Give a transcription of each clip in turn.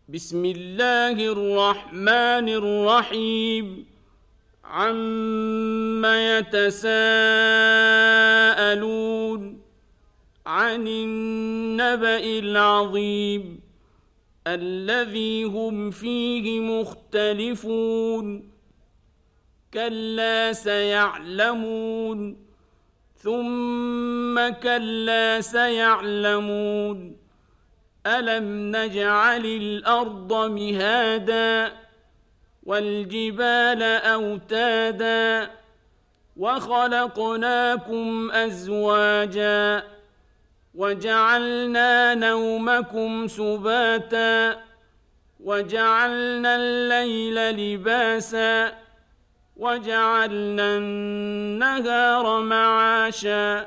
بسم الله الرحمن الرحيم عم يتساءلون عن النبأ العظيم الذي هم فيه مختلفون كلا سيعلمون ثم كلا سيعلمون ألم نجعل الأرض مهادا والجبال أوتادا وخلقناكم أزواجا وجعلنا نومكم سباتا وجعلنا الليل لباسا وجعلنا النهار معاشا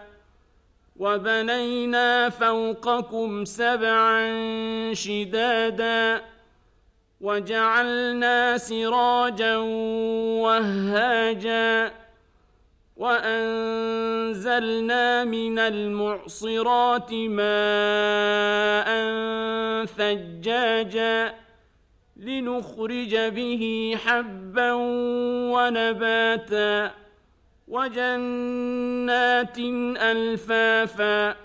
وبنينا فوقكم سبعا شدادا وجعلنا سراجا وهاجا وأنزلنا من المعصرات ماء ثجاجا لنخرج به حبا ونباتا وجنات ألفافا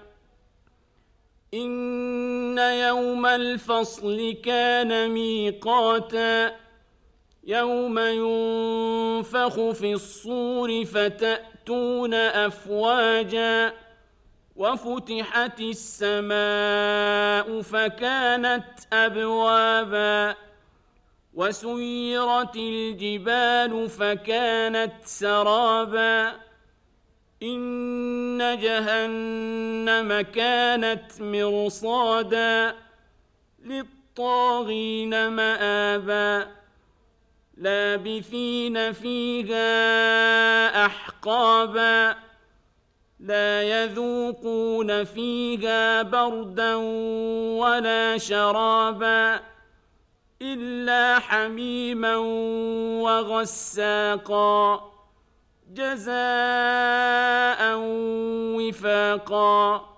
إن يوم الفصل كان ميقاتا يوم ينفخ في الصور فتأتون أفواجا وفتحت السماء فكانت أبوابا وسيرت الجبال فكانت سرابا إن جهنم كانت مرصادا للطاغين مآبا لابثين فيها أحقابا لا يذوقون فيها بردا ولا شرابا إلا حميما وغساقا جزاء وفاقا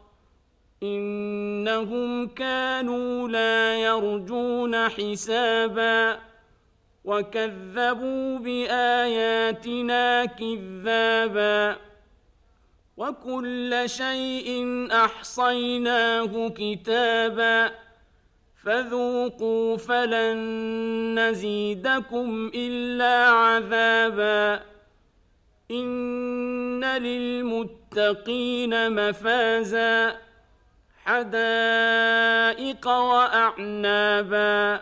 إنهم كانوا لا يرجون حسابا وكذبوا بآياتنا كذابا وكل شيء أحصيناه كتابا فذوقوا فلن نزيدكم إلا عذابا إن للمتقين مفازا حدائق وأعنابا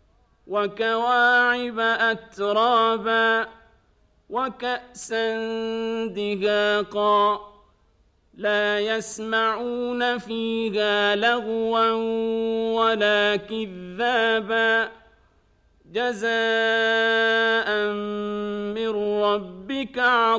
وكواعب أترابا وكأسا دهاقا لا يسمعون فيها لغوا ولا كذابا جزاء من ربك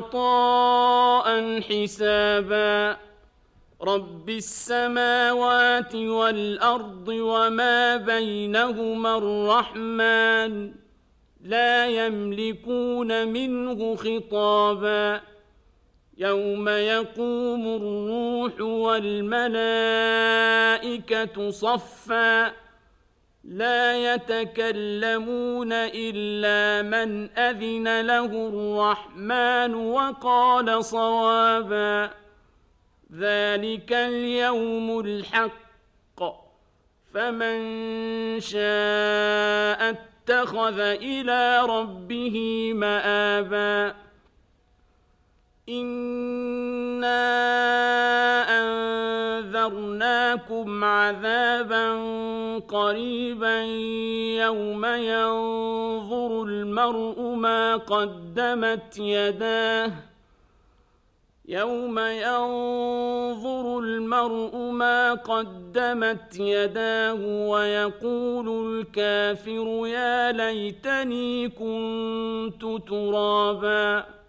عطاء حسابا رب السماوات والأرض وما بينهما الرحمن لا يملكون منه خطابا يوم يقوم الروح والملائكة صفا لا يتكلمون إلا من أذن له الرحمن وقال صوابا ذلك اليوم الحق فمن شاء اتخذ إلى ربه مآبا إنا أنذرناكم عذابا قريبا يوم ينظر المرء ما قدمت يداه ويقول الكافر يا ليتني كنت ترابا